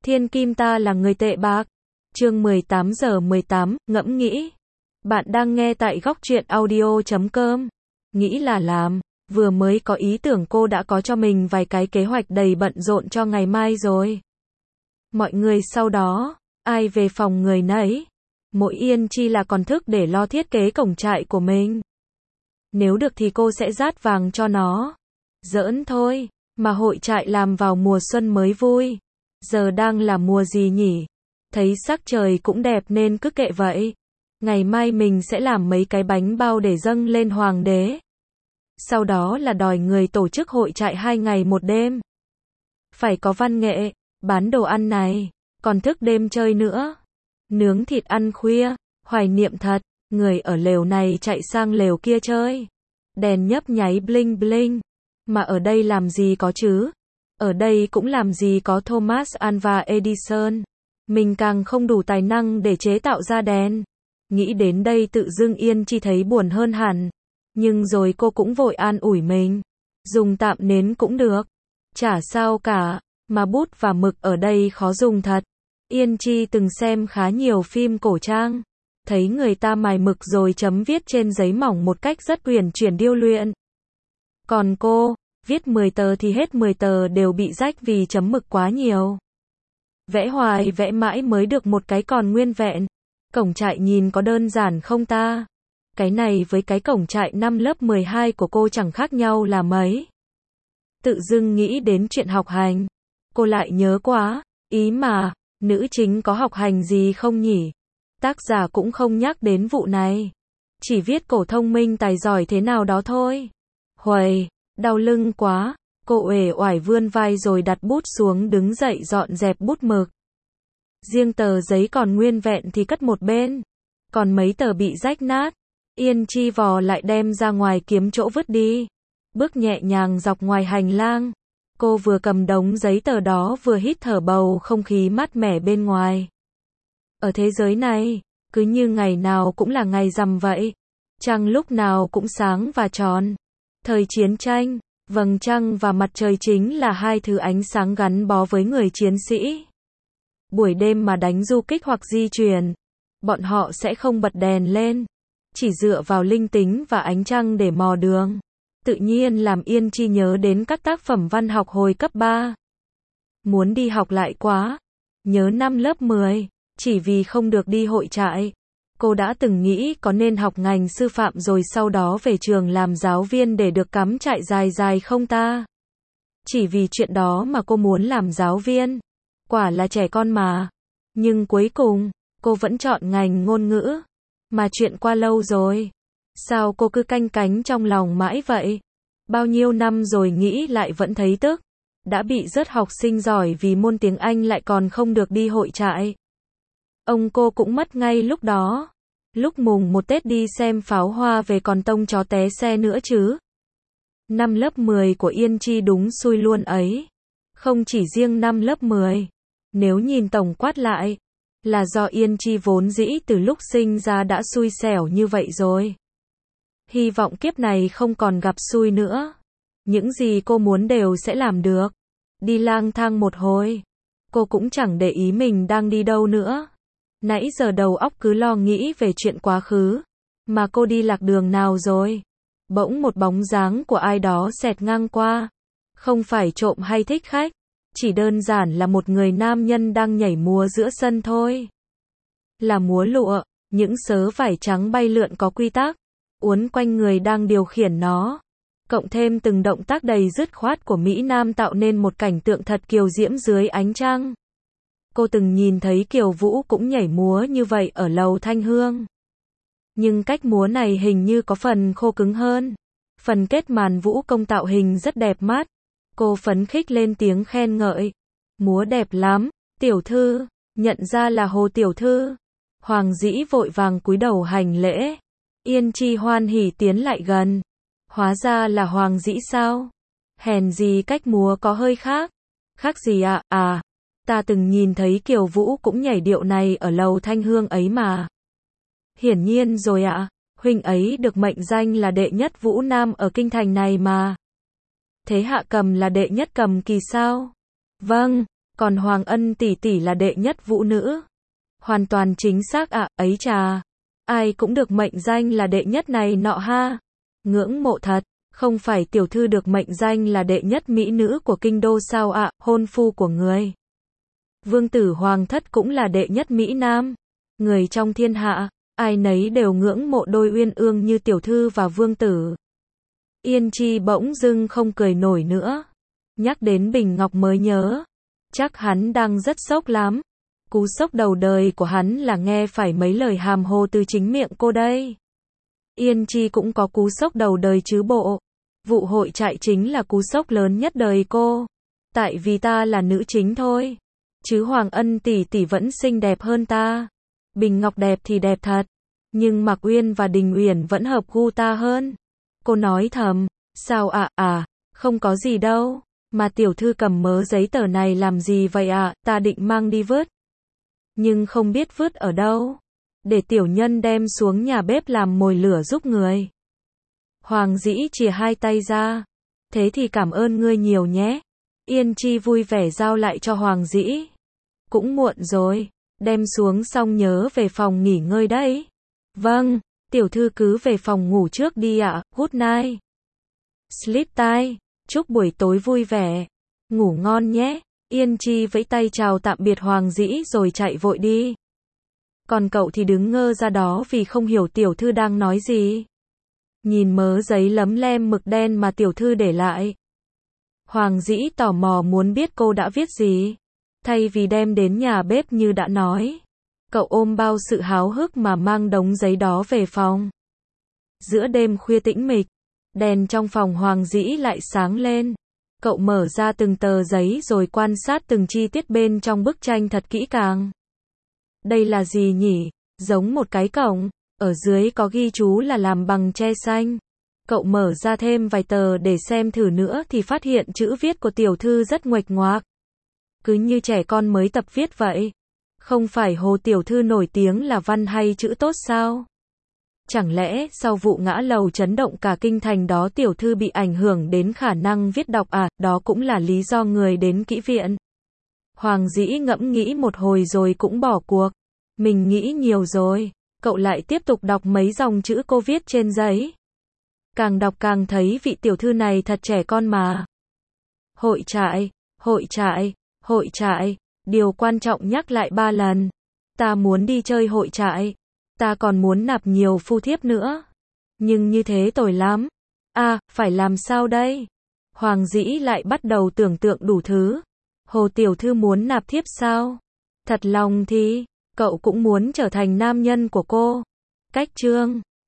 Thiên kim ta là người tệ bạc. Chương 18:18, ngẫm nghĩ. Bạn đang nghe tại góc truyện audio.com. Nghĩ là làm, vừa mới có ý tưởng cô đã có cho mình vài cái kế hoạch đầy bận rộn cho ngày mai rồi. Mọi người sau đó, ai về phòng người nấy. Mỗi Yên Chi là còn thức để lo thiết kế cổng trại của mình. Nếu được thì cô sẽ dát vàng cho nó. Giỡn thôi, mà hội trại làm vào mùa xuân mới vui. Giờ đang là mùa gì nhỉ? Thấy sắc trời cũng đẹp nên cứ kệ vậy. Ngày mai mình sẽ làm mấy cái bánh bao để dâng lên hoàng đế. Sau đó là đòi người tổ chức hội trại 2 ngày 1 đêm. Phải có văn nghệ, bán đồ ăn này, còn thức đêm chơi nữa. Nướng thịt ăn khuya, hoài niệm thật, người ở lều này chạy sang lều kia chơi. Đèn nhấp nháy bling bling. Mà ở đây làm gì có chứ? Ở đây cũng làm gì có Thomas Alva Edison. Mình càng không đủ tài năng để chế tạo ra đèn. Nghĩ đến đây tự dưng Yên Chi thấy buồn hơn hẳn. Nhưng rồi cô cũng vội an ủi mình. Dùng tạm nến cũng được. Chả sao cả, mà bút và mực ở đây khó dùng thật. Yên Chi từng xem khá nhiều phim cổ trang. Thấy người ta mài mực rồi chấm viết trên giấy mỏng một cách rất uyển chuyển điêu luyện. Còn cô, viết 10 tờ thì hết 10 tờ đều bị rách vì chấm mực quá nhiều. Vẽ hoài vẽ mãi mới được một cái còn nguyên vẹn. Cổng trại nhìn có đơn giản không ta? Cái này với cái cổng trại năm lớp 12 của cô chẳng khác nhau là mấy. Tự dưng nghĩ đến chuyện học hành. Cô lại nhớ quá, ý mà, nữ chính có học hành gì không nhỉ? Tác giả cũng không nhắc đến vụ này. Chỉ viết cổ thông minh tài giỏi thế nào đó thôi. Huầy, đau lưng quá. Cô uể oải vươn vai rồi đặt bút xuống đứng dậy dọn dẹp bút mực. Riêng tờ giấy còn nguyên vẹn thì cất một bên. Còn mấy tờ bị rách nát, Yên Chi vò lại đem ra ngoài kiếm chỗ vứt đi. Bước nhẹ nhàng dọc ngoài hành lang. Cô vừa cầm đống giấy tờ đó vừa hít thở bầu không khí mát mẻ bên ngoài. Ở thế giới này, cứ như ngày nào cũng là ngày rằm vậy. Trăng lúc nào cũng sáng và tròn. Thời chiến tranh, vầng trăng và mặt trời chính là hai thứ ánh sáng gắn bó với người chiến sĩ. Buổi đêm mà đánh du kích hoặc di chuyển, bọn họ sẽ không bật đèn lên, chỉ dựa vào linh tính và ánh trăng để mò đường. Tự nhiên làm Yên Chi nhớ đến các tác phẩm văn học hồi cấp 3. Muốn đi học lại quá. Nhớ năm lớp 10, chỉ vì không được đi hội trại. Cô đã từng nghĩ có nên học ngành sư phạm rồi sau đó về trường làm giáo viên để được cắm trại dài dài không ta? Chỉ vì chuyện đó mà cô muốn làm giáo viên. Quả là trẻ con mà. Nhưng cuối cùng, cô vẫn chọn ngành ngôn ngữ. Mà chuyện qua lâu rồi. Sao cô cứ canh cánh trong lòng mãi vậy? Bao nhiêu năm rồi nghĩ lại vẫn thấy tức. Đã bị rớt học sinh giỏi vì môn tiếng Anh lại còn không được đi hội trại. Ông cô cũng mất ngay lúc đó. Lúc mùng 1 Tết đi xem pháo hoa về còn tông chó té xe nữa chứ. Năm lớp 10 của Yên Chi đúng xui luôn ấy. Không chỉ riêng năm lớp 10. Nếu nhìn tổng quát lại, là do Yên Chi vốn dĩ từ lúc sinh ra đã xui xẻo như vậy rồi. Hy vọng kiếp này không còn gặp xui nữa. Những gì cô muốn đều sẽ làm được. Đi lang thang một hồi, cô cũng chẳng để ý mình đang đi đâu nữa. Nãy giờ đầu óc cứ lo nghĩ về chuyện quá khứ. Mà cô đi lạc đường nào rồi? Bỗng một bóng dáng của ai đó xẹt ngang qua. Không phải trộm hay thích khách. Chỉ đơn giản là một người nam nhân đang nhảy múa giữa sân thôi. Là múa lụa, những sớ vải trắng bay lượn có quy tắc, uốn quanh người đang điều khiển nó. Cộng thêm từng động tác đầy dứt khoát của Mỹ Nam tạo nên một cảnh tượng thật kiều diễm dưới ánh trăng. Cô từng nhìn thấy Kiều Vũ cũng nhảy múa như vậy ở lầu Thanh Hương. Nhưng cách múa này hình như có phần khô cứng hơn. Phần kết màn vũ công tạo hình rất đẹp mắt. Cô phấn khích lên tiếng khen ngợi. Múa đẹp lắm, tiểu thư, nhận ra là Hồ tiểu thư. Hoàng dĩ vội vàng cúi đầu hành lễ. Yên Chi hoan hỉ tiến lại gần. Hóa ra là Hoàng dĩ sao? Hèn gì cách múa có hơi khác. Khác gì ạ? À, ta từng nhìn thấy Kiều Vũ cũng nhảy điệu này ở lầu Thanh Hương ấy mà. Hiển nhiên rồi ạ, huynh ấy được mệnh danh là đệ nhất vũ nam ở kinh thành này mà. Thế hạ cầm là đệ nhất cầm kỳ sao? Vâng, Còn Hoàng Ân tỷ tỷ là đệ nhất vũ nữ. Hoàn toàn chính xác ạ, ấy chà. Ai cũng được mệnh danh là đệ nhất này nọ ha. Ngưỡng mộ thật, không phải tiểu thư được mệnh danh là đệ nhất mỹ nữ của kinh đô sao ạ, hôn phu của người. Vương tử Hoàng thất cũng là đệ nhất mỹ nam. Người trong thiên hạ, ai nấy đều ngưỡng mộ đôi uyên ương như tiểu thư và vương tử. Yên Chi bỗng dưng không cười nổi nữa. Nhắc đến Bình Ngọc mới nhớ. Chắc hắn đang rất sốc lắm. Cú sốc đầu đời của hắn là nghe phải mấy lời hàm hồ từ chính miệng cô đây. Yên Chi cũng có cú sốc đầu đời chứ bộ. Vụ hội trại chính là cú sốc lớn nhất đời cô. Tại vì ta là nữ chính thôi. Chứ Hoàng Ân tỷ tỷ vẫn xinh đẹp hơn ta. Bình Ngọc đẹp thì đẹp thật. Nhưng Mạc Uyên và Đình Uyển vẫn hợp gu ta hơn. Cô nói thầm. Sao ạ? Không có gì đâu. Mà tiểu thư cầm mớ giấy tờ này làm gì vậy ạ? Ta định mang đi vứt. Nhưng không biết vứt ở đâu. Để tiểu nhân đem xuống nhà bếp làm mồi lửa giúp người. Hoàng Dĩ chìa hai tay ra. Thế thì cảm ơn ngươi nhiều nhé. Yên Chi vui vẻ giao lại cho Hoàng Dĩ. Cũng muộn rồi. Đem xuống xong nhớ về phòng nghỉ ngơi đấy. Vâng, tiểu thư cứ về phòng ngủ trước đi ạ. Good night. Sleep tight. Chúc buổi tối vui vẻ. Ngủ ngon nhé. Yên Chi vẫy tay chào tạm biệt Hoàng Dĩ rồi chạy vội đi. Còn cậu thì đứng ngơ ra đó vì không hiểu tiểu thư đang nói gì. Nhìn mớ giấy lấm lem mực đen mà tiểu thư để lại. Hoàng Dĩ tò mò muốn biết cô đã viết gì. Thay vì đem đến nhà bếp như đã nói. Cậu ôm bao sự háo hức mà mang đống giấy đó về phòng. Giữa đêm khuya tĩnh mịch, đèn trong phòng Hoàng Dĩ lại sáng lên. Cậu mở ra từng tờ giấy rồi quan sát từng chi tiết bên trong bức tranh thật kỹ càng. Đây là gì nhỉ? Giống một cái cổng. Ở dưới có ghi chú là làm bằng tre xanh. Cậu mở ra thêm vài tờ để xem thử nữa thì phát hiện chữ viết của tiểu thư rất nguệch ngoạc. Cứ như trẻ con mới tập viết vậy. Không phải Hồ tiểu thư nổi tiếng là văn hay chữ tốt sao? Chẳng lẽ sau vụ ngã lầu chấn động cả kinh thành đó tiểu thư bị ảnh hưởng đến khả năng viết đọc à? Đó cũng là lý do người đến kỹ viện. Hoàng Dĩ ngẫm nghĩ một hồi rồi cũng bỏ cuộc. Mình nghĩ nhiều rồi. Cậu lại tiếp tục đọc mấy dòng chữ cô viết trên giấy. Càng đọc càng thấy vị tiểu thư này thật trẻ con mà. Hội trại, hội trại, hội trại. Điều quan trọng nhắc lại 3 lần. Ta muốn đi chơi hội trại. Ta còn muốn nạp nhiều phu thiếp nữa. Nhưng như thế tồi lắm. Phải làm sao đây? Hoàng Dĩ lại bắt đầu tưởng tượng đủ thứ. Hồ tiểu thư muốn nạp thiếp sao? Thật lòng thì, cậu cũng muốn trở thành nam nhân của cô. Cách chương